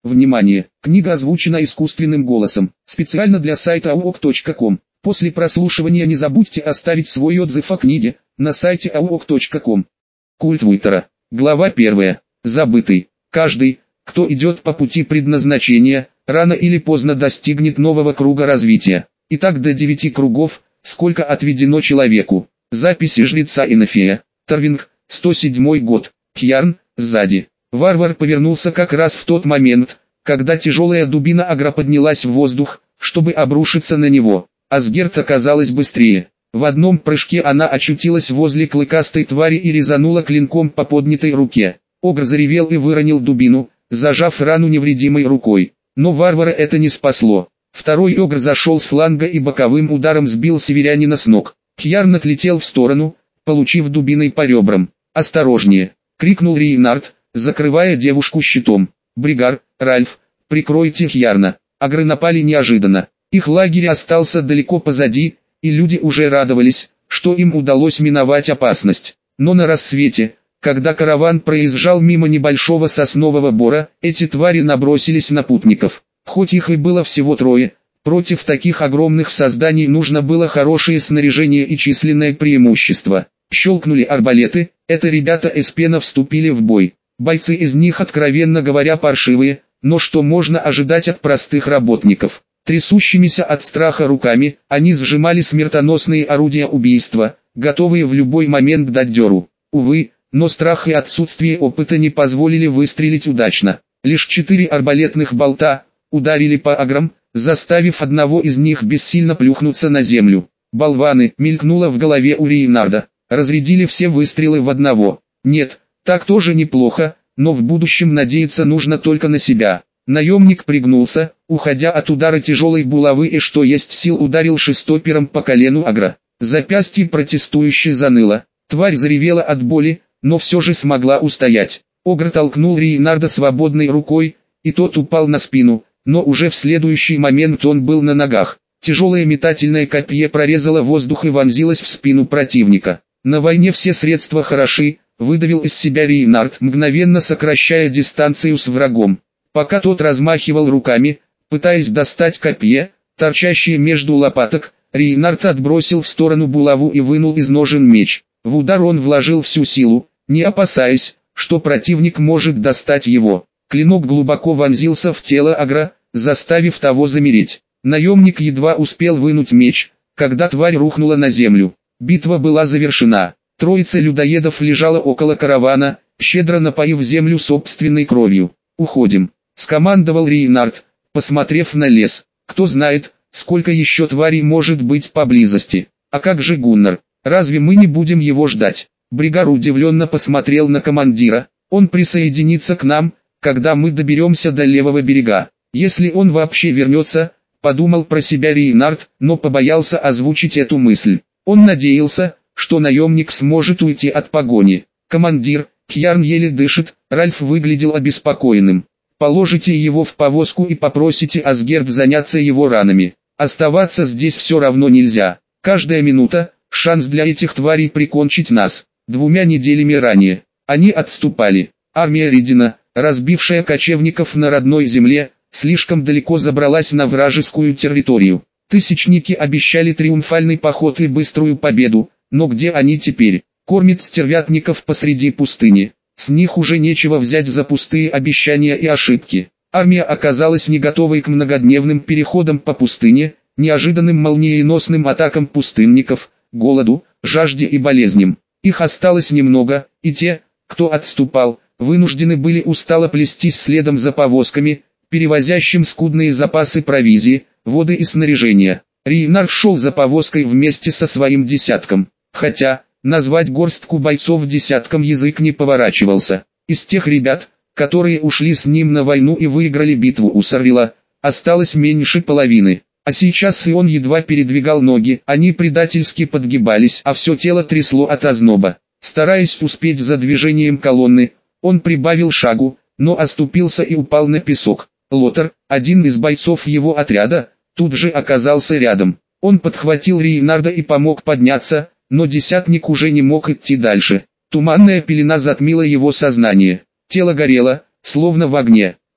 Внимание! Книга озвучена искусственным голосом, специально для сайта auk.com. После прослушивания не забудьте оставить свой отзыв о книге на сайте auk.com. Культ Уитера. Глава 1. Забытый. Каждый, кто идет по пути предназначения, рано или поздно достигнет нового круга развития. Итак, до 9 кругов, сколько отведено человеку. Записи жреца Инофея. Тарвинг, 107 год. Хьярн, сзади. Варвар повернулся как раз в тот момент, когда тяжелая дубина Агра поднялась в воздух, чтобы обрушиться на него. Асгерт оказалась быстрее. В одном прыжке она очутилась возле клыкастой твари и резанула клинком по поднятой руке. Огр заревел и выронил дубину, зажав рану невредимой рукой. Но варвара это не спасло. Второй Огр зашел с фланга и боковым ударом сбил северянина с ног. Хьярн отлетел в сторону, получив дубиной по ребрам. «Осторожнее!» — крикнул Рейнард, закрывая девушку щитом. «Бригар, Ральф, прикройте Хьярна!» Агры напали неожиданно. Их лагерь остался далеко позади, и люди уже радовались, что им удалось миновать опасность. Но на рассвете, когда караван проезжал мимо небольшого соснового бора, эти твари набросились на путников. Хоть их и было всего трое, против таких огромных созданий нужно было хорошее снаряжение и численное преимущество. Щелкнули арбалеты, это ребята Эспена вступили в бой. Бойцы из них, откровенно говоря, паршивые, но что можно ожидать от простых работников? Трясущимися от страха руками, они сжимали смертоносные орудия убийства, готовые в любой момент дать дёру. Увы, но страх и отсутствие опыта не позволили выстрелить удачно. Лишь 4 арбалетных болта ударили по аграм, заставив одного из них бессильно плюхнуться на землю. «Болваны!» — мелькнуло в голове у Рейнарда. Разрядили все выстрелы в одного. Нет, так тоже неплохо, но в будущем надеяться нужно только на себя. Наемник пригнулся, уходя от удара тяжелой булавы и что есть сил ударил шестопером по колену Агра. Запястье протестующе заныло. Тварь заревела от боли, но все же смогла устоять. Огр толкнул Рейнарда свободной рукой, и тот упал на спину, но уже в следующий момент он был на ногах. Тяжелое метательное копье прорезало воздух и вонзилось в спину противника. «На войне все средства хороши», — выдавил из себя Рейнард, мгновенно сокращая дистанцию с врагом. Пока тот размахивал руками, пытаясь достать копье, торчащее между лопаток, Рейнард отбросил в сторону булаву и вынул из ножен меч. В удар он вложил всю силу, не опасаясь, что противник может достать его. Клинок глубоко вонзился в тело Агра, заставив того замереть. Наемник едва успел вынуть меч, когда тварь рухнула на землю. Битва была завершена. Троица людоедов лежала около каравана, щедро напоив землю собственной кровью. «Уходим», — скомандовал Рейнард, посмотрев на лес. «Кто знает, сколько еще тварей может быть поблизости. А как же Гуннар? Разве мы не будем его ждать?» Бригар удивленно посмотрел на командира. «Он присоединится к нам, когда мы доберемся до левого берега. Если он вообще вернется», — подумал про себя Рейнард, но побоялся озвучить эту мысль. Он надеялся, что наемник сможет уйти от погони. «Командир, Хьярн еле дышит», — Ральф выглядел обеспокоенным. «Положите его в повозку и попросите Асгерт заняться его ранами. Оставаться здесь все равно нельзя. Каждая минута — шанс для этих тварей прикончить нас». 2 неделями ранее они отступали. Армия Ридина, разбившая кочевников на родной земле, слишком далеко забралась на вражескую территорию. Тысячники обещали триумфальный поход и быструю победу, но где они теперь? Кормят стервятников посреди пустыни. С них уже нечего взять за пустые обещания и ошибки. Армия оказалась не готовой к многодневным переходам по пустыне, неожиданным молниеносным атакам пустынников, голоду, жажде и болезням. Их осталось немного, и те, кто отступал, вынуждены были устало плестись следом за повозками, перевозящим скудные запасы провизии, воды и снаряжения. Рейнард шел за повозкой вместе со своим десятком, хотя назвать горстку бойцов десятком язык не поворачивался. Из тех ребят, которые ушли с ним на войну и выиграли битву у Сарвила, осталось меньше половины. А сейчас и он едва передвигал ноги, они предательски подгибались, а все тело трясло от озноба. Стараясь успеть за движением колонны, он прибавил шагу, но оступился и упал на песок. Лотар, один из бойцов его отряда, тут же оказался рядом. Он подхватил Рейнарда и помог подняться, но десятник уже не мог идти дальше. Туманная пелена затмила его сознание. Тело горело, словно в огне.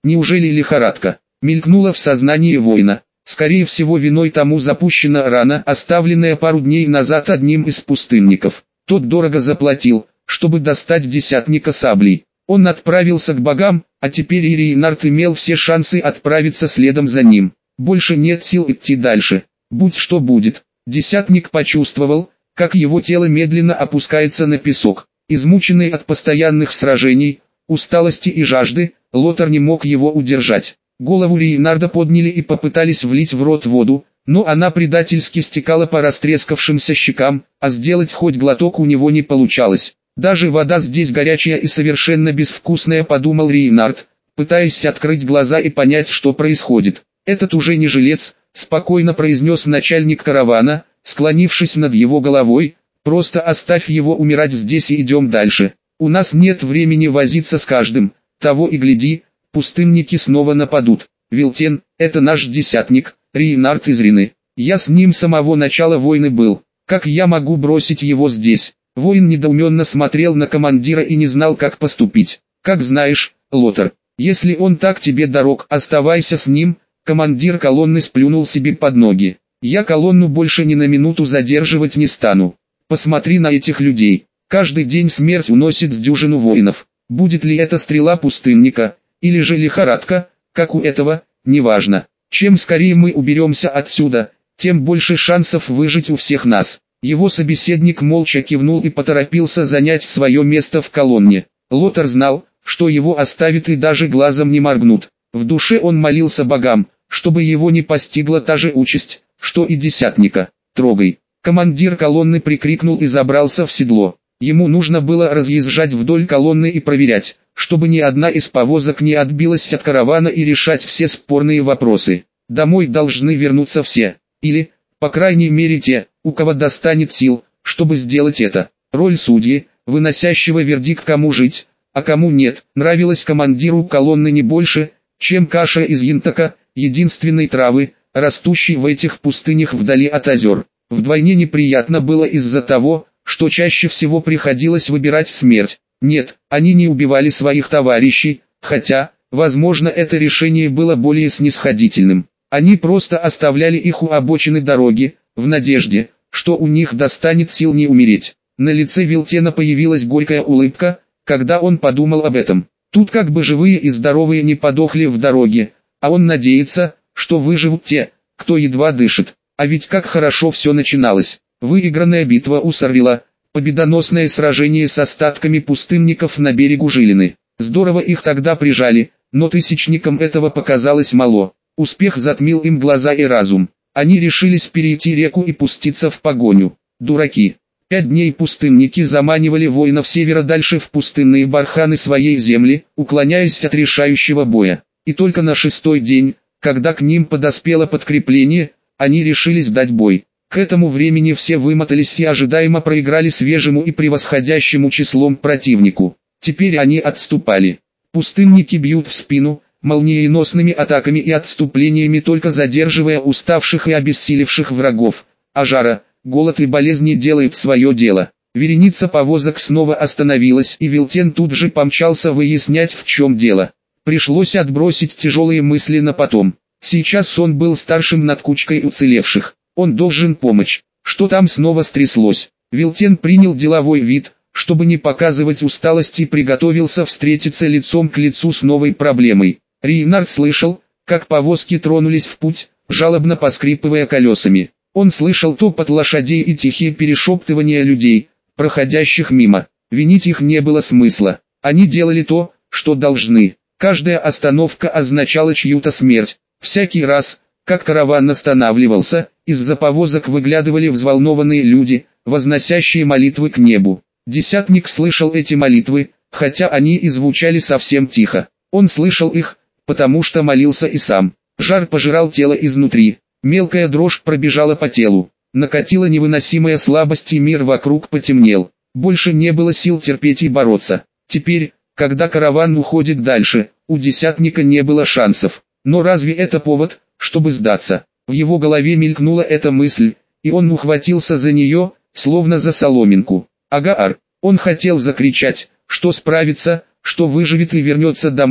Неужели лихорадка? Мелькнула в сознании воина. Скорее всего виной тому запущена рана, оставленная пару дней назад одним из пустынников. Тот дорого заплатил, чтобы достать десятника саблей. Он отправился к богам, а теперь и Рейнард имел все шансы отправиться следом за ним. Больше нет сил идти дальше. Будь что будет. Десятник почувствовал, как его тело медленно опускается на песок. Измученный от постоянных сражений, усталости и жажды, Лотар не мог его удержать. Голову Рейнарда подняли и попытались влить в рот воду, но она предательски стекала по растрескавшимся щекам, а сделать хоть глоток у него не получалось. Даже вода здесь горячая и совершенно безвкусная, подумал Рейнард, пытаясь открыть глаза и понять, что происходит. Этот уже не жилец, спокойно произнес начальник каравана, склонившись над его головой, просто оставь его умирать здесь и идем дальше. У нас нет времени возиться с каждым, того и гляди, пустынники снова нападут. Вилтен, это наш десятник, Рейнард из Рины. Я с ним с самого начала войны был. Как я могу бросить его здесь? Воин недоуменно смотрел на командира и не знал, как поступить. Как знаешь, Лотар, если он так тебе дорог, оставайся с ним. Командир колонны сплюнул себе под ноги. Я колонну больше ни на минуту задерживать не стану. Посмотри на этих людей. Каждый день смерть уносит с дюжину воинов. Будет ли это стрела пустынника, или же лихорадка, как у этого, неважно. Чем скорее мы уберемся отсюда, тем больше шансов выжить у всех нас. Его собеседник молча кивнул и поторопился занять свое место в колонне. Лотар знал, что его оставят и даже глазом не моргнут. В душе он молился богам, чтобы его не постигла та же участь, что и десятника. «Трогай!» Командир колонны прикрикнул и забрался в седло. Ему нужно было разъезжать вдоль колонны и проверять, чтобы ни одна из повозок не отбилась от каравана, и решать все спорные вопросы. Домой должны вернуться все, или, по крайней мере те, у кого достанет сил, чтобы сделать это. Роль судьи, выносящего вердикт, кому жить, а кому нет, нравилась командиру колонны не больше, чем каша из янтака, единственной травы, растущей в этих пустынях вдали от озер. Вдвойне неприятно было из-за того, что чаще всего приходилось выбирать смерть. Нет, они не убивали своих товарищей, хотя, возможно, это решение было более снисходительным. Они просто оставляли их у обочины дороги, в надежде, что у них достанет сил не умереть. На лице Вилтена появилась горькая улыбка, когда он подумал об этом. Тут как бы живые и здоровые не подохли в дороге, а он надеется, что выживут те, кто едва дышит. А ведь как хорошо все начиналось. Выигранная битва у Сарвила, победоносное сражение с остатками пустынников на берегу Жилины. Здорово их тогда прижали, но тысячникам этого показалось мало. Успех затмил им глаза и разум. Они решились перейти реку и пуститься в погоню. Дураки. 5 дней пустынники заманивали воинов севера дальше в пустынные барханы своей земли, уклоняясь от решающего боя. И только на 6-й день, когда к ним подоспело подкрепление, они решились дать бой. К этому времени все вымотались и ожидаемо проиграли свежему и превосходящему числом противнику. Теперь они отступали. Пустынники бьют в спину, молниеносными атаками и отступлениями, только задерживая уставших и обессилевших врагов. А жара, голод и болезни делают свое дело. Вереница повозок снова остановилась, и Вилтен тут же помчался выяснять, в чем дело. Пришлось отбросить тяжелые мысли на потом. Сейчас он был старшим над кучкой уцелевших. Он должен помочь. Что там снова стряслось? Вилтен принял деловой вид, чтобы не показывать усталость, и приготовился встретиться лицом к лицу с новой проблемой. Рейнард слышал, как повозки тронулись в путь, жалобно поскрипывая колесами. Он слышал топот лошадей и тихие перешептывания людей, проходящих мимо. Винить их не было смысла. Они делали то, что должны. Каждая остановка означала чью-то смерть. Всякий раз, как караван останавливался, из-за повозок выглядывали взволнованные люди, возносящие молитвы к небу. Десятник слышал эти молитвы, хотя они и звучали совсем тихо. Он слышал их, потому что молился и сам. Жар пожирал тело изнутри. Мелкая дрожь пробежала по телу. Накатила невыносимая слабость, и мир вокруг потемнел. Больше не было сил терпеть и бороться. Теперь, когда караван уходит дальше, у десятника не было шансов. Но разве это повод, чтобы сдаться? В его голове мелькнула эта мысль, и он ухватился за нее, словно за соломинку. Агаар. Он хотел закричать, что справится, что выживет и вернется домой,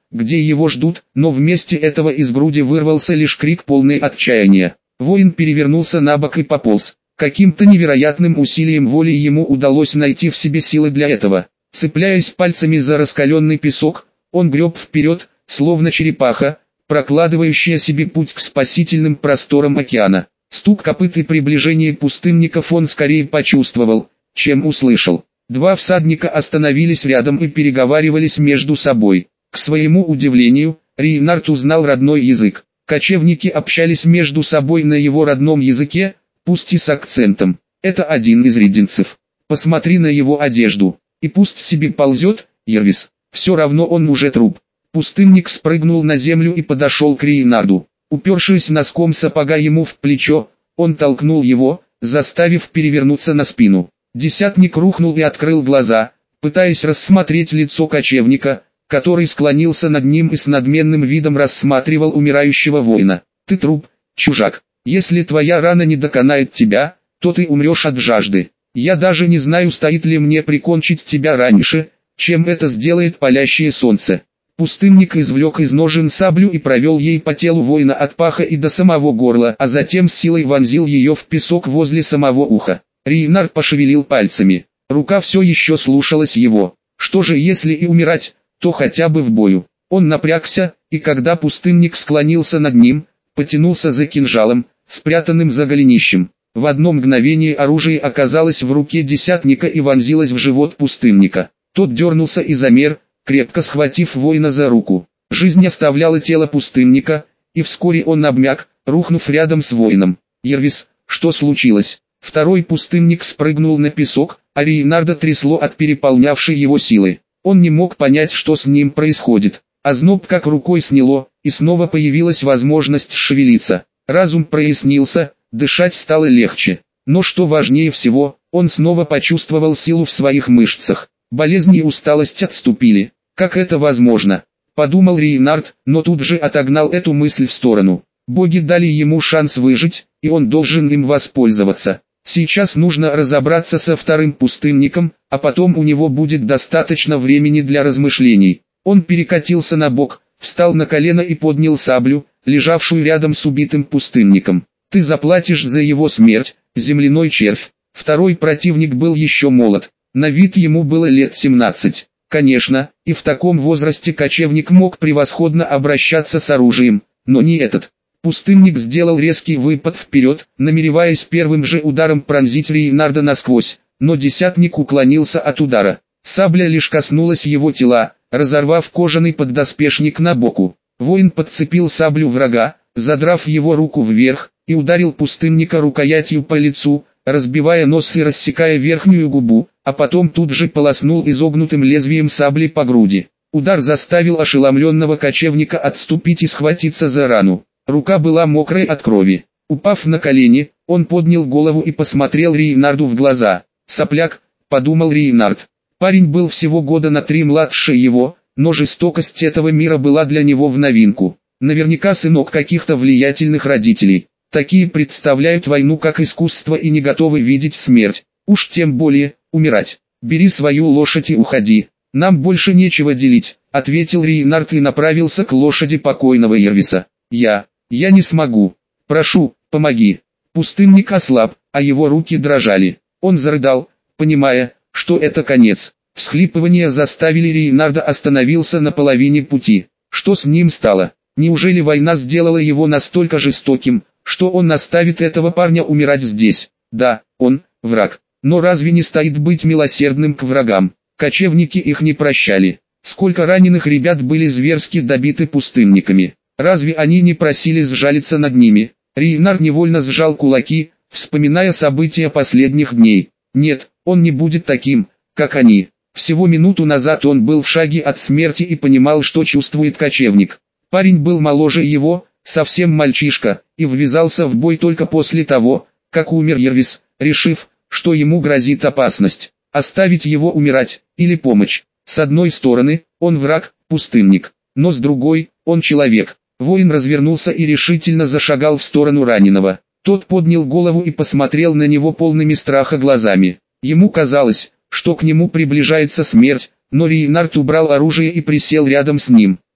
где его ждут, но вместо этого из груди вырвался лишь крик полный отчаяния. Воин перевернулся на бок и пополз. Каким-то невероятным усилием воли ему удалось найти в себе силы для этого. Цепляясь пальцами за раскаленный песок, он греб вперед, словно черепаха, прокладывающая себе путь к спасительным просторам океана. Стук копыт и приближение пустынников он скорее почувствовал, чем услышал. Два всадника остановились рядом и переговаривались между собой. К своему удивлению, Рейнард узнал родной язык. Кочевники общались между собой на его родном языке, пусть и с акцентом. Это один из рединцев. Посмотри на его одежду. И пусть себе ползет, Ервис. Все равно он уже труп. Пустынник спрыгнул на землю и подошел к Рейнарду. Упершись носком сапога ему в плечо, он толкнул его, заставив перевернуться на спину. Десятник рухнул и открыл глаза, пытаясь рассмотреть лицо кочевника, который склонился над ним и с надменным видом рассматривал умирающего воина. «Ты труп, чужак. Если твоя рана не доконает тебя, то ты умрешь от жажды. Я даже не знаю, стоит ли мне прикончить тебя раньше, чем это сделает палящее солнце». Пустынник извлек из ножен саблю и провел ей по телу воина от паха и до самого горла, а затем с силой вонзил ее в песок возле самого уха. Рейнард пошевелил пальцами. Рука все еще слушалась его. Что же если и умирать, то хотя бы в бою. Он напрягся, и когда пустынник склонился над ним, потянулся за кинжалом, спрятанным за голенищем. В одно мгновение оружие оказалось в руке десятника и вонзилось в живот пустынника. Тот дернулся и замер, крепко схватив воина за руку. Жизнь оставляла тело пустынника, и вскоре он обмяк, рухнув рядом с воином. «Ервис, что случилось?» Второй пустынник спрыгнул на песок, а Рейнарда трясло от переполнявшей его силы. Он не мог понять, что с ним происходит. Озноб как рукой сняло, и снова появилась возможность шевелиться. Разум прояснился, дышать стало легче. Но что важнее всего, он снова почувствовал силу в своих мышцах. Болезнь и усталость отступили. Как это возможно? Подумал Рейнард, но тут же отогнал эту мысль в сторону. Боги дали ему шанс выжить, и он должен им воспользоваться. Сейчас нужно разобраться со вторым пустынником, а потом у него будет достаточно времени для размышлений. Он перекатился на бок, встал на колено и поднял саблю, лежавшую рядом с убитым пустынником. «Ты заплатишь за его смерть, земляной червь». Второй противник был еще молод. На вид ему было лет 17. Конечно, и в таком возрасте кочевник мог превосходно обращаться с оружием, но не этот. Пустынник сделал резкий выпад вперед, намереваясь первым же ударом пронзить Рейнарда насквозь, но десятник уклонился от удара. Сабля лишь коснулась его тела, разорвав кожаный поддоспешник на боку. Воин подцепил саблю врага, задрав его руку вверх, и ударил пустынника рукоятью по лицу, разбивая нос и рассекая верхнюю губу, а потом тут же полоснул изогнутым лезвием сабли по груди. Удар заставил ошеломленного кочевника отступить и схватиться за рану. Рука была мокрой от крови. Упав на колени, он поднял голову и посмотрел Рейнарду в глаза. «Сопляк», — подумал Рейнард. Парень был всего года на 3 младше его, но жестокость этого мира была для него в новинку. Наверняка сынок каких-то влиятельных родителей. Такие представляют войну как искусство и не готовы видеть смерть. Уж тем более, умирать. «Бери свою лошадь и уходи. Нам больше нечего делить», — ответил Рейнард и направился к лошади покойного Ервиса. «Я не смогу. Прошу, помоги». Пустынник ослаб, а его руки дрожали. Он зарыдал, понимая, что это конец. Всхлипывания заставили Рейнарда остановиться на половине пути. Что с ним стало? Неужели война сделала его настолько жестоким, что он оставит этого парня умирать здесь? Да, он враг. Но разве не стоит быть милосердным к врагам? Кочевники их не прощали. Сколько раненых ребят были зверски добиты пустынниками. Разве они не просили сжалиться над ними? Рейнард невольно сжал кулаки, вспоминая события последних дней. Нет, он не будет таким, как они. Всего минуту назад он был в шаге от смерти и понимал, что чувствует кочевник. Парень был моложе его, совсем мальчишка, и ввязался в бой только после того, как умер Ервис, решив, что ему грозит опасность. Оставить его умирать, или помочь. С одной стороны, он враг, пустынник, но с другой, он человек. Воин развернулся и решительно зашагал в сторону раненого. Тот поднял голову и посмотрел на него полными страха глазами. Ему казалось, что к нему приближается смерть, но Рейнард убрал оружие и присел рядом с ним.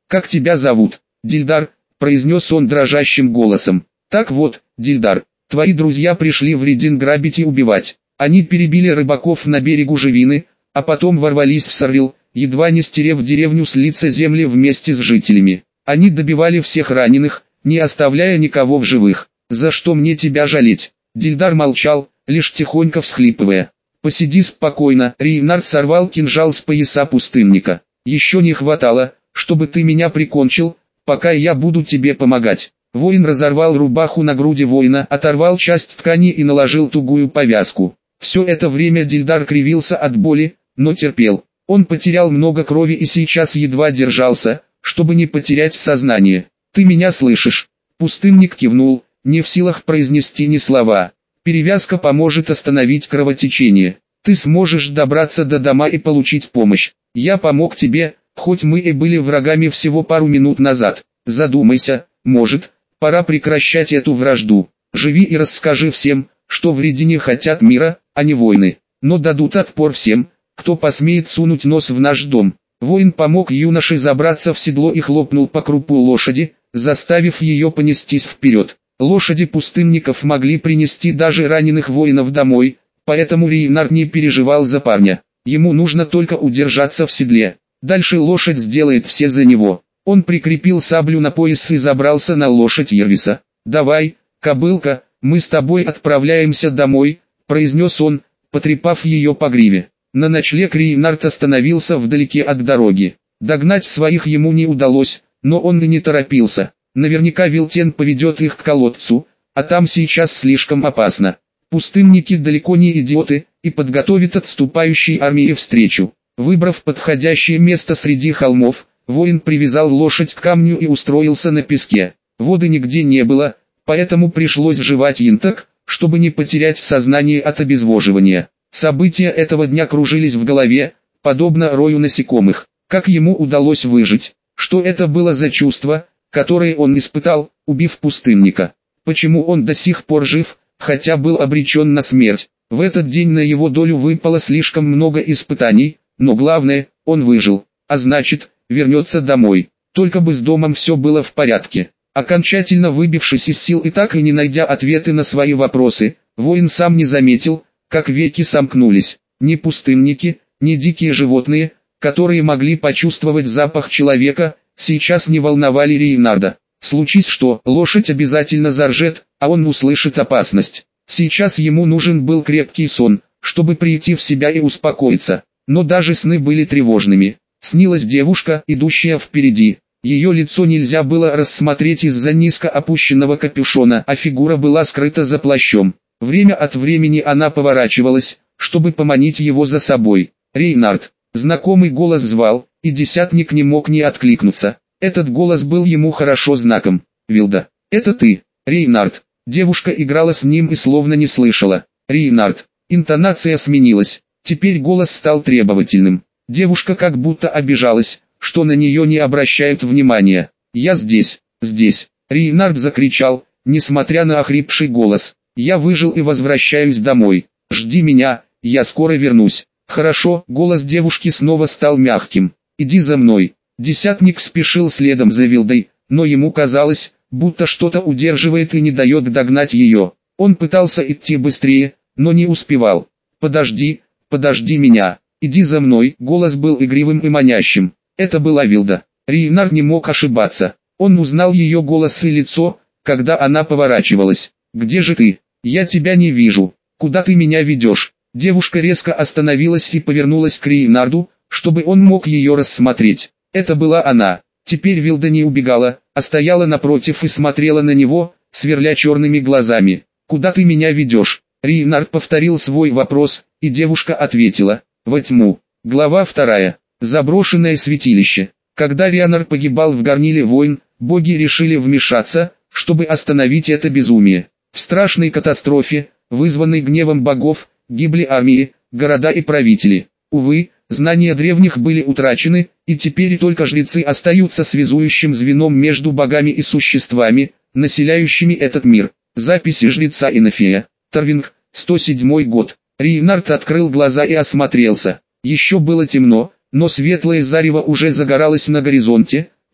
«Как тебя зовут?» «Дильдар», — произнес он дрожащим голосом. «Так вот, Дильдар, твои друзья пришли в Редин грабить и убивать. Они перебили рыбаков на берегу Живины, а потом ворвались в Сарвил, едва не стерев деревню с лица земли вместе с жителями. Они добивали всех раненых, не оставляя никого в живых. За что мне тебя жалеть?» Дильдар молчал, лишь тихонько всхлипывая. «Посиди спокойно», — Рейнард сорвал кинжал с пояса пустынника. «Еще не хватало, чтобы ты меня прикончил, пока я буду тебе помогать». Воин разорвал рубаху на груди воина, оторвал часть ткани и наложил тугую повязку. Все это время Дильдар кривился от боли, но терпел. Он потерял много крови и сейчас едва держался, чтобы не потерять сознание. «Ты меня слышишь?» Пустынник кивнул, не в силах произнести ни слова. «Перевязка поможет остановить кровотечение. Ты сможешь добраться до дома и получить помощь. Я помог тебе, хоть мы и были врагами всего пару минут назад. Задумайся, может, пора прекращать эту вражду. Живи и расскажи всем, что в Редине хотят мира, а не войны. Но дадут отпор всем, кто посмеет сунуть нос в наш дом». Воин помог юноше забраться в седло и хлопнул по крупу лошади, заставив ее понестись вперед. Лошади пустынников могли принести даже раненых воинов домой, поэтому Рейнард не переживал за парня. Ему нужно только удержаться в седле. Дальше лошадь сделает все за него. Он прикрепил саблю на пояс и забрался на лошадь Ервиса. «Давай, кобылка, мы с тобой отправляемся домой», — произнес он, потрепав ее по гриве. На ночлег Рейнард остановился вдалеке от дороги. Догнать своих ему не удалось, но он и не торопился. Наверняка Вилтен поведет их к колодцу, а там сейчас слишком опасно. Пустынники далеко не идиоты, и подготовят отступающей армии встречу. Выбрав подходящее место среди холмов, воин привязал лошадь к камню и устроился на песке. Воды нигде не было, поэтому пришлось жевать янтак, чтобы не потерять сознание от обезвоживания. События этого дня кружились в голове, подобно рою насекомых. Как ему удалось выжить? Что это было за чувство, которое он испытал, убив пустынника? Почему он до сих пор жив, хотя был обречен на смерть? В этот день на его долю выпало слишком много испытаний, но главное, он выжил, а значит, вернется домой. Только бы с домом все было в порядке. Окончательно выбившись из сил и так и не найдя ответы на свои вопросы, воин сам не заметил, как веки сомкнулись. Ни пустынники, ни дикие животные, которые могли почувствовать запах человека, сейчас не волновали Рейнарда. Случись что, лошадь обязательно заржет, а он услышит опасность. Сейчас ему нужен был крепкий сон, чтобы прийти в себя и успокоиться. Но даже сны были тревожными. Снилась девушка, идущая впереди. Ее лицо нельзя было рассмотреть из-за низко опущенного капюшона, а фигура была скрыта за плащом. Время от времени она поворачивалась, чтобы поманить его за собой. «Рейнард!» Знакомый голос звал, и десятник не мог не откликнуться. Этот голос был ему хорошо знаком. «Вилда, это ты, Рейнард?» Девушка играла с ним и словно не слышала. «Рейнард!» Интонация сменилась. Теперь голос стал требовательным. Девушка как будто обижалась, что на нее не обращают внимания. «Я здесь, здесь!» Рейнард закричал, несмотря на охрипший голос. «Я выжил и возвращаюсь домой. Жди меня, я скоро вернусь». «Хорошо», голос девушки снова стал мягким. «Иди за мной». Десятник спешил следом за Вилдой, но ему казалось, будто что-то удерживает и не дает догнать ее. Он пытался идти быстрее, но не успевал. «Подожди, подожди меня, иди за мной». Голос был игривым и манящим. Это была Вилда. Рейнард не мог ошибаться. Он узнал ее голос и лицо, когда она поворачивалась. «Где же ты? Я тебя не вижу. Куда ты меня ведешь?» Девушка резко остановилась и повернулась к Рейнарду, чтобы он мог ее рассмотреть. Это была она. Теперь Вилда не убегала, а стояла напротив и смотрела на него, сверля черными глазами. «Куда ты меня ведешь?» Рейнард повторил свой вопрос, и девушка ответила: «Во тьму». Глава 2. Заброшенное святилище. Когда Рейнард погибал в горниле войн, боги решили вмешаться, чтобы остановить это безумие. В страшной катастрофе, вызванной гневом богов, гибли армии, города и правители. Увы, знания древних были утрачены, и теперь только жрецы остаются связующим звеном между богами и существами, населяющими этот мир. Записи жреца Инофея. Тарвинг, 107 год. Рейнард открыл глаза и осмотрелся. Еще было темно, но светлое зарево уже загоралось на горизонте,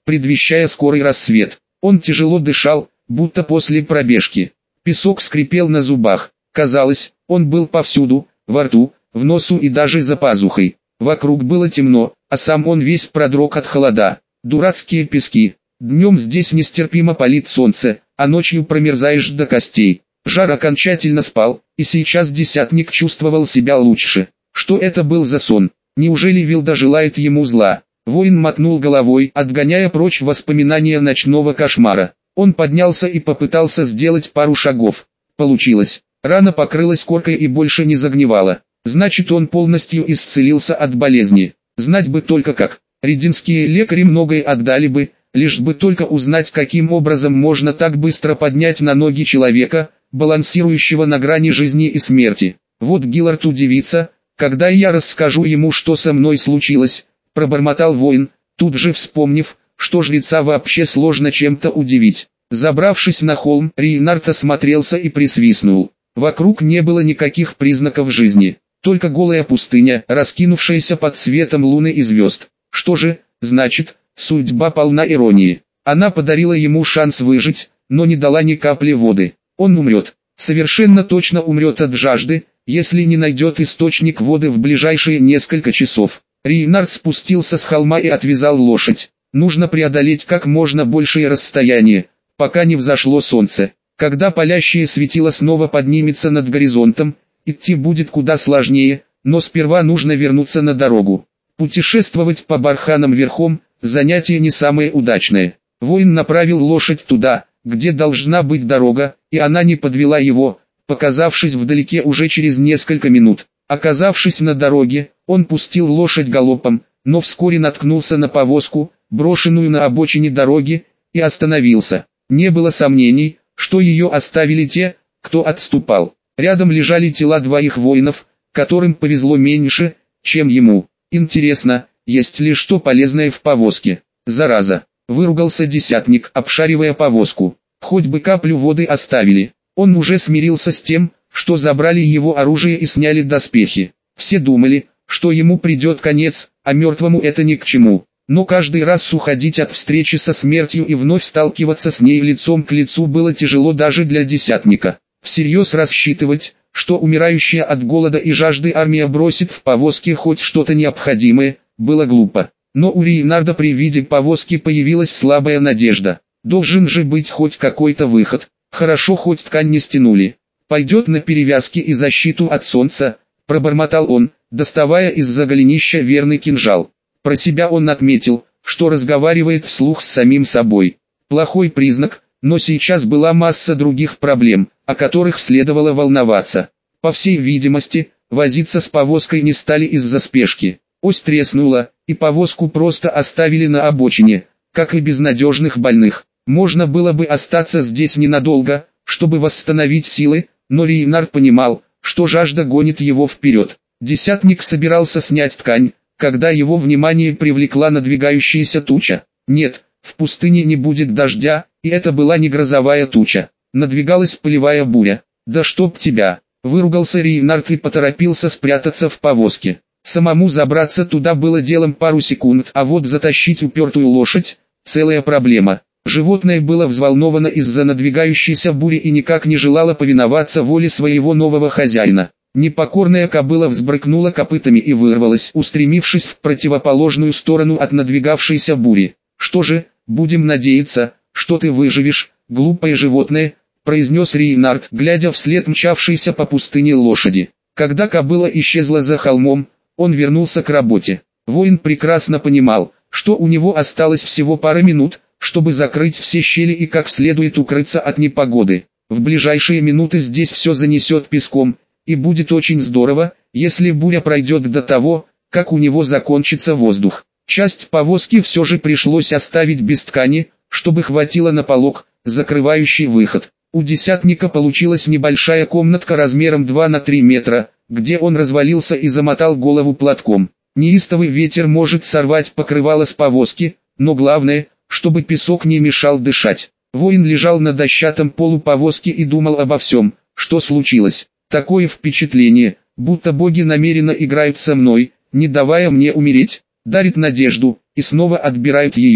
предвещая скорый рассвет. Он тяжело дышал, будто после пробежки. Песок скрипел на зубах. Казалось, он был повсюду, во рту, в носу и даже за пазухой. Вокруг было темно, а сам он весь продрог от холода. Дурацкие пески. Днем здесь нестерпимо палит солнце, а ночью промерзаешь до костей. Жар окончательно спал, и сейчас десятник чувствовал себя лучше. Что это был за сон? Неужели Вилда желает ему зла? Воин мотнул головой, отгоняя прочь воспоминания ночного кошмара. Он поднялся и попытался сделать пару шагов. Получилось. Рана покрылась коркой и больше не загнивала. Значит, он полностью исцелился от болезни. Знать бы только как. Рединские лекари многое отдали бы, лишь бы только узнать, каким образом можно так быстро поднять на ноги человека, балансирующего на грани жизни и смерти. Вот Гиллард удивится, когда я расскажу ему, что со мной случилось, пробормотал воин, тут же вспомнив, что жреца вообще сложно чем-то удивить. Забравшись на холм, Рейнард осмотрелся и присвистнул. Вокруг не было никаких признаков жизни, только голая пустыня, раскинувшаяся под светом луны и звезд. Что же, значит, судьба полна иронии. Она подарила ему шанс выжить, но не дала ни капли воды. Он умрет, совершенно точно умрет от жажды, если не найдет источник воды в ближайшие несколько часов. Рейнард спустился с холма и отвязал лошадь. Нужно преодолеть как можно большее расстояние, пока не взошло солнце. Когда палящее светило снова поднимется над горизонтом, идти будет куда сложнее, но сперва нужно вернуться на дорогу. Путешествовать по барханам верхом – занятие не самое удачное. Воин направил лошадь туда, где должна быть дорога, и она не подвела его, показавшись вдалеке уже через несколько минут. Оказавшись на дороге, он пустил лошадь галопом, но вскоре наткнулся на повозку, брошенную на обочине дороги, и остановился. Не было сомнений, что ее оставили те, кто отступал. Рядом лежали тела двоих воинов, которым повезло меньше, чем ему. Интересно, есть ли что полезное в повозке? Зараза! Выругался десятник, обшаривая повозку. Хоть бы каплю воды оставили. Он уже смирился с тем, что забрали его оружие и сняли доспехи. Все думали, что ему придет конец, а мертвому это ни к чему. Но каждый раз уходить от встречи со смертью и вновь сталкиваться с ней лицом к лицу было тяжело даже для десятника. Всерьез рассчитывать, что умирающая от голода и жажды армия бросит в повозке хоть что-то необходимое, было глупо. Но у Рейнарда при виде повозки появилась слабая надежда. Должен же быть хоть какой-то выход. Хорошо, хоть ткань не стянули. Пойдет на перевязки и защиту от солнца, пробормотал он, доставая из-за голенища верный кинжал. Про себя он отметил, что разговаривает вслух с самим собой. Плохой признак, но сейчас была масса других проблем, о которых следовало волноваться. По всей видимости, возиться с повозкой не стали из-за спешки. Ось треснула, и повозку просто оставили на обочине, как и безнадежных больных. Можно было бы остаться здесь ненадолго, чтобы восстановить силы, но Рейнард понимал, что жажда гонит его вперед. Десятник собирался снять ткань, когда его внимание привлекла надвигающаяся туча. Нет, в пустыне не будет дождя, и это была не грозовая туча. Надвигалась пылевая буря. «Да чтоб тебя!» — выругался Рейнард и поторопился спрятаться в повозке. Самому забраться туда было делом пару секунд, а вот затащить упертую лошадь — целая проблема. Животное было взволновано из-за надвигающейся бури и никак не желало повиноваться воле своего нового хозяина. Непокорная кобыла взбрыкнула копытами и вырвалась, устремившись в противоположную сторону от надвигавшейся бури. «Что же, будем надеяться, что ты выживешь, глупое животное», — произнес Рейнард, глядя вслед мчавшейся по пустыне лошади. Когда кобыла исчезла за холмом, он вернулся к работе. Воин прекрасно понимал, что у него осталось всего пара минут, чтобы закрыть все щели и как следует укрыться от непогоды. В ближайшие минуты здесь все занесет песком, и будет очень здорово, если буря пройдет до того, как у него закончится воздух. Часть повозки все же пришлось оставить без ткани, чтобы хватило на полог, закрывающий выход. У десятника получилась небольшая комнатка размером 2 на 3 метра, где он развалился и замотал голову платком. Неистовый ветер может сорвать покрывало с повозки, но главное, чтобы песок не мешал дышать. Воин лежал на дощатом полу повозки и думал обо всем, что случилось. Такое впечатление, будто боги намеренно играют со мной, не давая мне умереть, дарит надежду, и снова отбирают ее.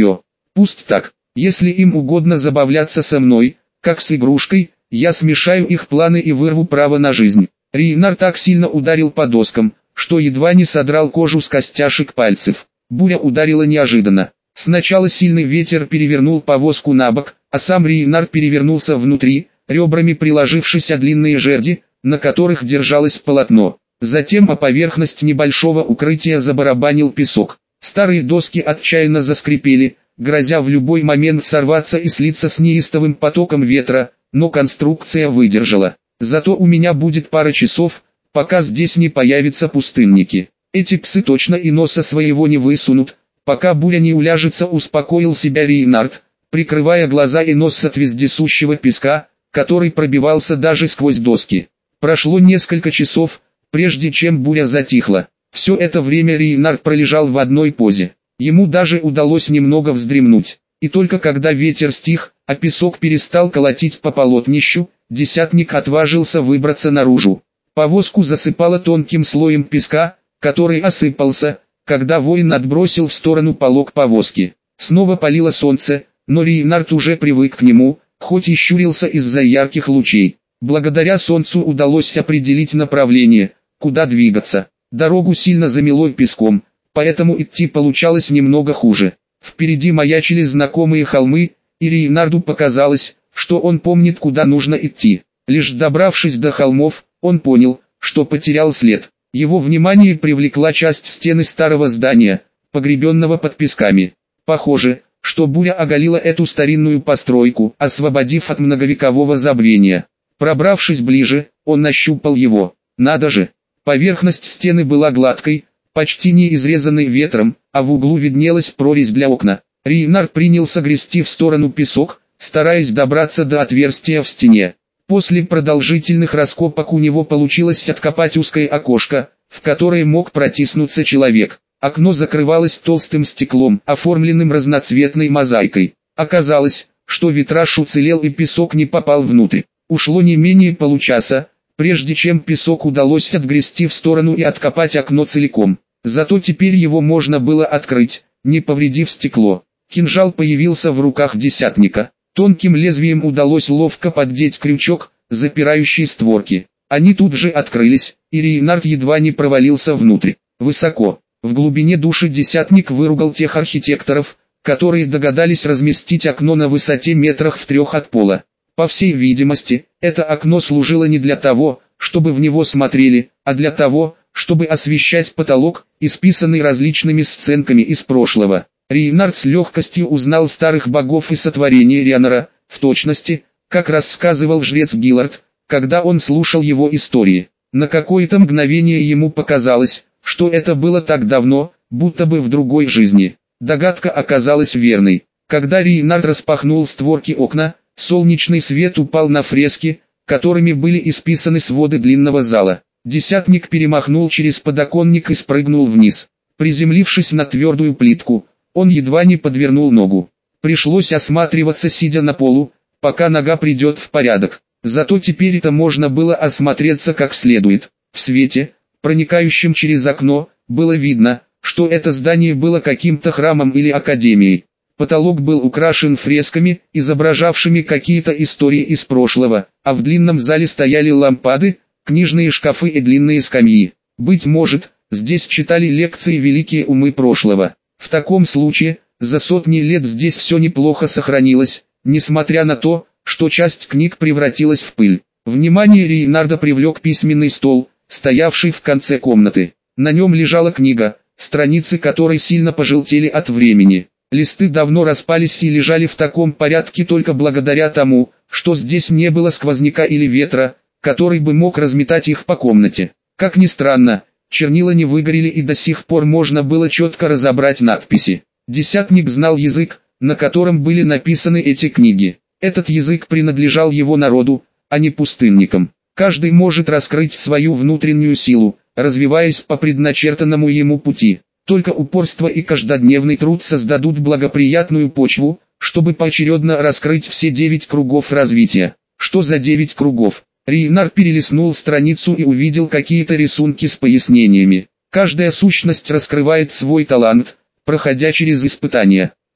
Пусть так. Если им угодно забавляться со мной, как с игрушкой, я смешаю их планы и вырву право на жизнь. Рейнар так сильно ударил по доскам, что едва не содрал кожу с костяшек пальцев. Буря ударила неожиданно. Сначала сильный ветер перевернул повозку на бок, а сам Рейнар перевернулся внутри, ребрами приложившись о длинные жерди, на которых держалось полотно. Затем о поверхность небольшого укрытия забарабанил песок. Старые доски отчаянно заскрипели, грозя в любой момент сорваться и слиться с неистовым потоком ветра, но конструкция выдержала. Зато у меня будет пара часов, пока здесь не появятся пустынники. Эти псы точно и носа своего не высунут, пока буря не уляжется, успокоил себя Рейнард, прикрывая глаза и нос от вездесущего песка, который пробивался даже сквозь доски. Прошло несколько часов, прежде чем буря затихла. Все это время Рейнард пролежал в одной позе. Ему даже удалось немного вздремнуть. И только когда ветер стих, а песок перестал колотить по полотнищу, десятник отважился выбраться наружу. Повозку засыпало тонким слоем песка, который осыпался, когда воин отбросил в сторону полог повозки. Снова палило солнце, но Рейнард уже привык к нему, хоть и щурился из-за ярких лучей. Благодаря солнцу удалось определить направление, куда двигаться. Дорогу сильно замело песком, поэтому идти получалось немного хуже. Впереди маячили знакомые холмы, и Рейнарду показалось, что он помнит, куда нужно идти. Лишь добравшись до холмов, он понял, что потерял след. Его внимание привлекла часть стены старого здания, погребенного под песками. Похоже, что буря оголила эту старинную постройку, освободив от многовекового забвения. Пробравшись ближе, он нащупал его. Надо же! Поверхность стены была гладкой, почти не изрезанной ветром, а в углу виднелась прорезь для окна. Рейнард принялся грести в сторону песок, стараясь добраться до отверстия в стене. После продолжительных раскопок у него получилось откопать узкое окошко, в которое мог протиснуться человек. Окно закрывалось толстым стеклом, оформленным разноцветной мозаикой. Оказалось, что витраж уцелел и песок не попал внутрь. Ушло не менее получаса, прежде чем песок удалось отгрести в сторону и откопать окно целиком. Зато теперь его можно было открыть, не повредив стекло. Кинжал появился в руках десятника. Тонким лезвием удалось ловко поддеть крючок, запирающий створки. Они тут же открылись, и Рейнард едва не провалился внутрь. Высоко, в глубине души десятник выругал тех архитекторов, которые догадались разместить окно на высоте метрах в 3 от пола. По всей видимости, это окно служило не для того, чтобы в него смотрели, а для того, чтобы освещать потолок, исписанный различными сценками из прошлого. Рейнард с легкостью узнал старых богов и сотворения Ренора, в точности, как рассказывал жрец Гиллард, когда он слушал его истории. На какое-то мгновение ему показалось, что это было так давно, будто бы в другой жизни. Догадка оказалась верной. Когда Рейнард распахнул створки окна, солнечный свет упал на фрески, которыми были исписаны своды длинного зала. Десятник перемахнул через подоконник и спрыгнул вниз. Приземлившись на твердую плитку, он едва не подвернул ногу. Пришлось осматриваться, сидя на полу, пока нога придет в порядок. Зато теперь это можно было осмотреться как следует. В свете, проникающем через окно, было видно, что это здание было каким-то храмом или академией. Потолок был украшен фресками, изображавшими какие-то истории из прошлого, а в длинном зале стояли лампады, книжные шкафы и длинные скамьи. Быть может, здесь читали лекции великие умы прошлого. В таком случае, за сотни лет здесь все неплохо сохранилось, несмотря на то, что часть книг превратилась в пыль. Внимание Рейнарда привлек письменный стол, стоявший в конце комнаты. На нем лежала книга, страницы которой сильно пожелтели от времени. Листы давно распались и лежали в таком порядке только благодаря тому, что здесь не было сквозняка или ветра, который бы мог разметать их по комнате. Как ни странно, чернила не выгорели и до сих пор можно было четко разобрать надписи. Десятник знал язык, на котором были написаны эти книги. Этот язык принадлежал его народу, а не пустынникам. Каждый может раскрыть свою внутреннюю силу, развиваясь по предначертанному ему пути. Только упорство и каждодневный труд создадут благоприятную почву, чтобы поочередно раскрыть все 9 кругов развития. Что за 9 кругов? Рейнард перелистнул страницу и увидел какие-то рисунки с пояснениями. Каждая сущность раскрывает свой талант, проходя через испытания.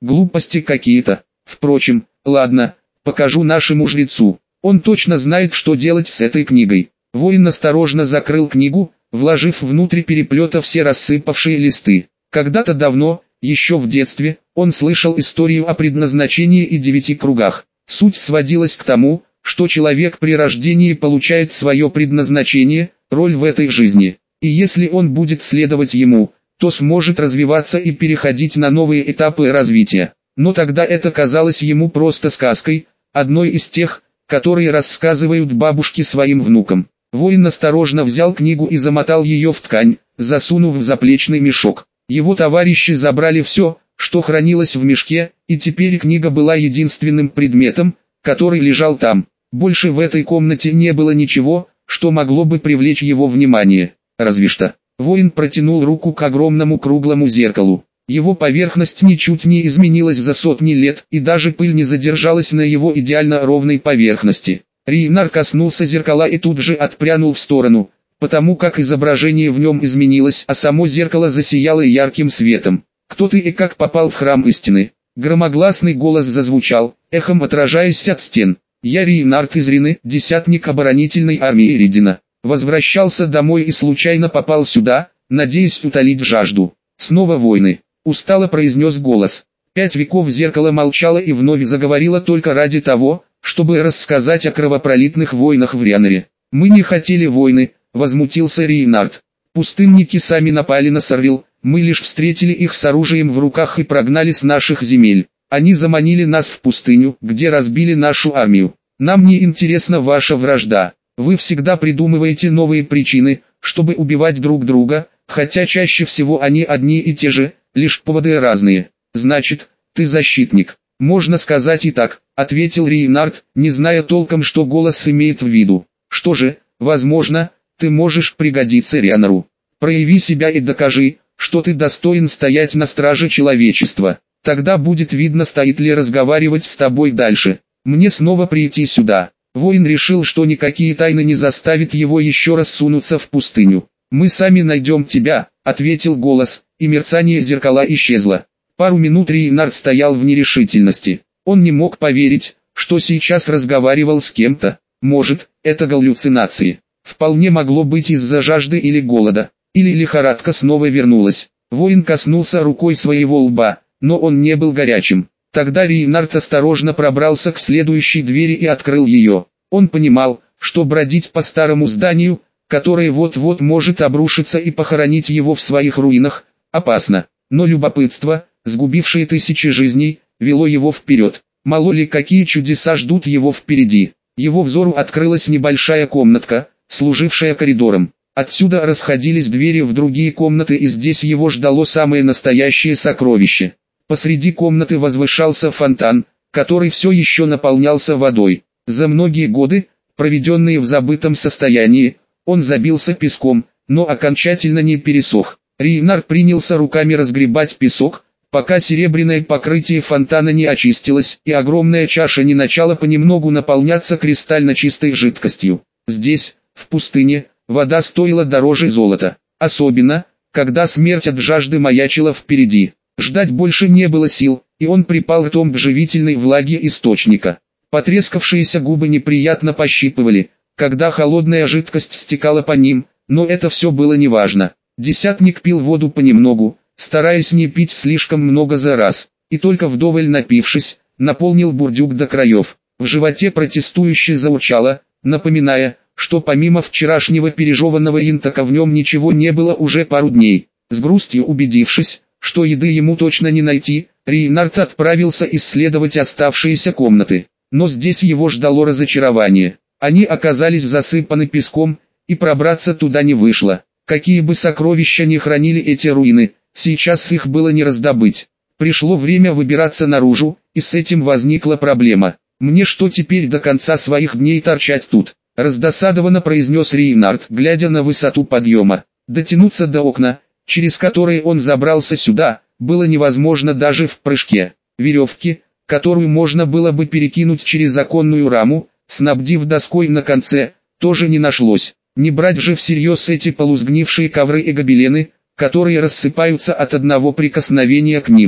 Глупости какие-то. Впрочем, ладно, покажу нашему жрецу. Он точно знает, что делать с этой книгой. Воин осторожно закрыл книгу, вложив внутрь переплета все рассыпавшие листы. Когда-то давно, еще в детстве, он слышал историю о предназначении и 9 кругах. Суть сводилась к тому, что человек при рождении получает свое предназначение, роль в этой жизни. И если он будет следовать ему, то сможет развиваться и переходить на новые этапы развития. Но тогда это казалось ему просто сказкой, одной из тех, которые рассказывают бабушки своим внукам. Воин осторожно взял книгу и замотал ее в ткань, засунув в заплечный мешок. Его товарищи забрали все, что хранилось в мешке, и теперь книга была единственным предметом, который лежал там. Больше в этой комнате не было ничего, что могло бы привлечь его внимание. Разве что. Воин протянул руку к огромному круглому зеркалу. Его поверхность ничуть не изменилась за сотни лет, и даже пыль не задержалась на его идеально ровной поверхности. Рейнар коснулся зеркала и тут же отпрянул в сторону, потому как изображение в нем изменилось, а само зеркало засияло ярким светом. «Кто ты и как попал в храм истины?» Громогласный голос зазвучал, эхом отражаясь от стен. «Я Рейнард из Рины, десятник оборонительной армии Эридина. Возвращался домой и случайно попал сюда, надеясь утолить жажду. Снова войны», — устало произнес голос. 5 веков зеркало молчало и вновь заговорило только ради того, чтобы рассказать о кровопролитных войнах в Рянере. «Мы не хотели войны», — возмутился Рейнард. «Пустынники сами напали на Сорвил, мы лишь встретили их с оружием в руках и прогнали с наших земель. Они заманили нас в пустыню, где разбили нашу армию. Нам не интересна ваша вражда. Вы всегда придумываете новые причины, чтобы убивать друг друга, хотя чаще всего они одни и те же, лишь поводы разные. Значит, ты защитник». «Можно сказать и так», — ответил Рейнард, не зная толком, что голос имеет в виду. «Что же, возможно, ты можешь пригодиться Рянеру. Прояви себя и докажи, что ты достоин стоять на страже человечества. Тогда будет видно, стоит ли разговаривать с тобой дальше. Мне снова прийти сюда». Воин решил, что никакие тайны не заставят его еще раз сунуться в пустыню. «Мы сами найдем тебя», — ответил голос, и мерцание зеркала исчезло. Пару минут Рейнард стоял в нерешительности. Он не мог поверить, что сейчас разговаривал с кем-то. Может, это галлюцинации. Вполне могло быть из-за жажды или голода. Или лихорадка снова вернулась. Воин коснулся рукой своего лба, но он не был горячим. Тогда Рейнард осторожно пробрался к следующей двери и открыл ее. Он понимал, что бродить по старому зданию, которое вот-вот может обрушиться и похоронить его в своих руинах, опасно. Но любопытство, сгубившее тысячи жизней, вело его вперед. Мало ли какие чудеса ждут его впереди. Его взору открылась небольшая комнатка, служившая коридором. Отсюда расходились двери в другие комнаты, и здесь его ждало самое настоящее сокровище. Посреди комнаты возвышался фонтан, который все еще наполнялся водой. За многие годы, проведенные в забытом состоянии, он забился песком, но окончательно не пересох. Рейнард принялся руками разгребать песок, пока серебряное покрытие фонтана не очистилось, и огромная чаша не начала понемногу наполняться кристально чистой жидкостью. Здесь, в пустыне, вода стоила дороже золота, особенно, когда смерть от жажды маячила впереди. Ждать больше не было сил, и он припал ртом к живительной влаге источника. Потрескавшиеся губы неприятно пощипывали, когда холодная жидкость стекала по ним, но это все было неважно. Десятник пил воду понемногу, стараясь не пить слишком много за раз, и только вдоволь напившись, наполнил бурдюк до краев. В животе протестующе заурчало, напоминая, что помимо вчерашнего пережеванного интока в нем ничего не было уже пару дней. С грустью убедившись, что еды ему точно не найти, Рейнард отправился исследовать оставшиеся комнаты. Но здесь его ждало разочарование. Они оказались засыпаны песком, и пробраться туда не вышло. Какие бы сокровища ни хранили эти руины, сейчас их было не раздобыть. Пришло время выбираться наружу, и с этим возникла проблема. «Мне что теперь до конца своих дней торчать тут?» — раздосадованно произнес Рейнард, глядя на высоту подъема. Дотянуться до окна, через которые он забрался сюда, было невозможно даже в прыжке. Веревки, которую можно было бы перекинуть через оконную раму, снабдив доской на конце, тоже не нашлось. Не брать же всерьез эти полусгнившие ковры и гобелены, которые рассыпаются от одного прикосновения к ним.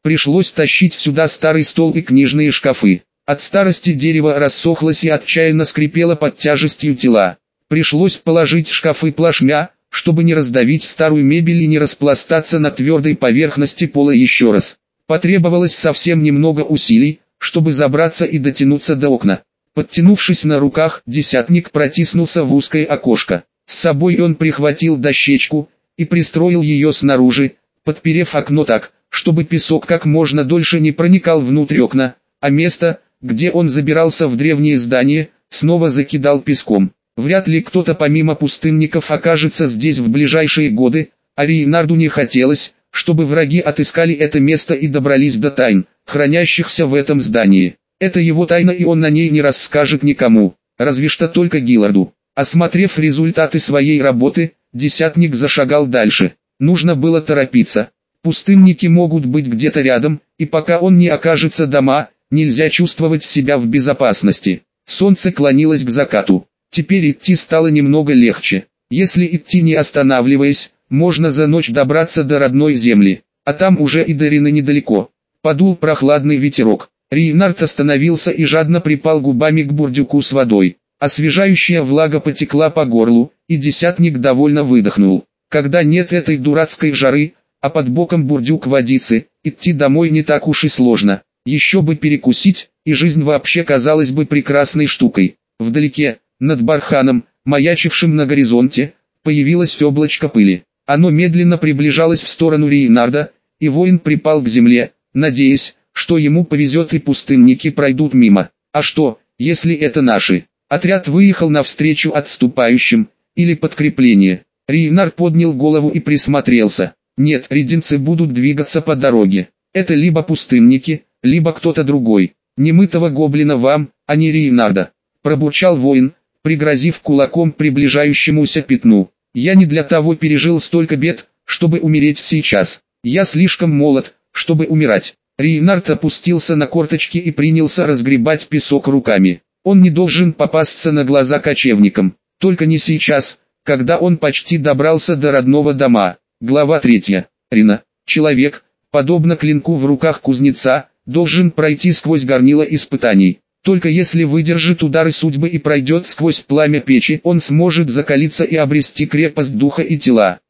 Пришлось тащить сюда старый стол и книжные шкафы. От старости дерево рассохлось и отчаянно скрипело под тяжестью тела. Пришлось положить шкафы плашмя, чтобы не раздавить старую мебель и не распластаться на твердой поверхности пола еще раз. Потребовалось совсем немного усилий, чтобы забраться и дотянуться до окна. Подтянувшись на руках, десятник протиснулся в узкое окошко. С собой он прихватил дощечку и пристроил ее снаружи, подперев окно так, чтобы песок как можно дольше не проникал внутрь окна, а место, где он забирался в древнее здание, снова закидал песком. Вряд ли кто-то помимо пустынников окажется здесь в ближайшие годы, а Рейнарду не хотелось, чтобы враги отыскали это место и добрались до тайн, хранящихся в этом здании. Это его тайна, и он на ней не расскажет никому, разве что только Гилларду. Осмотрев результаты своей работы, десятник зашагал дальше. Нужно было торопиться. Пустынники могут быть где-то рядом, и пока он не окажется дома, нельзя чувствовать себя в безопасности. Солнце клонилось к закату. Теперь идти стало немного легче. Если идти не останавливаясь, можно за ночь добраться до родной земли, а там уже и до Рины недалеко. Подул прохладный ветерок. Рейнард остановился и жадно припал губами к бурдюку с водой. Освежающая влага потекла по горлу, и десятник довольно выдохнул. Когда нет этой дурацкой жары, а под боком бурдюк водицы, идти домой не так уж и сложно. Еще бы перекусить, и жизнь вообще казалась бы прекрасной штукой. Вдалеке, над барханом, маячившим на горизонте, появилось облачко пыли. Оно медленно приближалось в сторону Рейнарда, и воин припал к земле, надеясь, что ему повезет и пустынники пройдут мимо. А что, если это наши? Отряд выехал навстречу отступающим, или подкрепление. Рейнард поднял голову и присмотрелся. Нет, рединцы будут двигаться по дороге. Это либо пустынники, либо кто-то другой. Немытого гоблина вам, а не Рейнарда. Пробурчал воин, пригрозив кулаком приближающемуся пятну. Я не для того пережил столько бед, чтобы умереть сейчас. Я слишком молод, чтобы умирать. Рейнард опустился на корточки и принялся разгребать песок руками. Он не должен попасться на глаза кочевникам. Только не сейчас, когда он почти добрался до родного дома. Глава 3. Рина. Человек, подобно клинку в руках кузнеца, должен пройти сквозь горнило испытаний. Только если выдержит удары судьбы и пройдет сквозь пламя печи, он сможет закалиться и обрести крепость духа и тела.